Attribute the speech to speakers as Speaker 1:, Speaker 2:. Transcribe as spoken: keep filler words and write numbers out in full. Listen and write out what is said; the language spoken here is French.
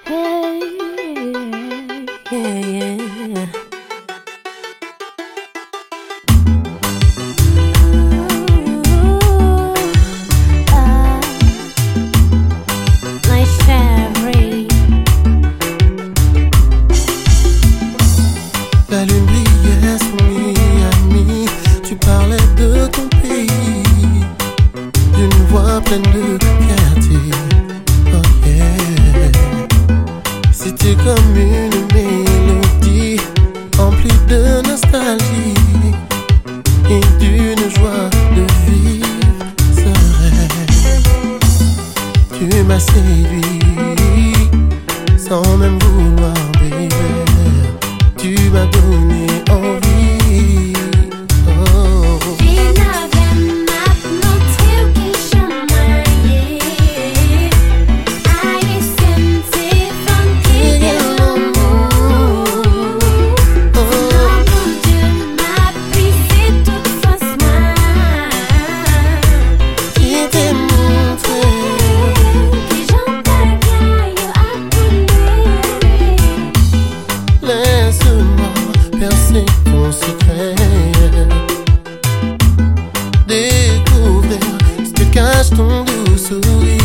Speaker 1: La lune brillait sur Miami. Tu parlais de ton pays d'une voix pleine de fierté. Oh yeah. C'était comme une mélodie emplie de nostalgie et d'une joie de vivre ce rêve. Tu m'as séduit sans même vouloir, baby. Tu m'as donné envie. Oh. Percer ton secret, découvrir ce que cache ton doux sourire.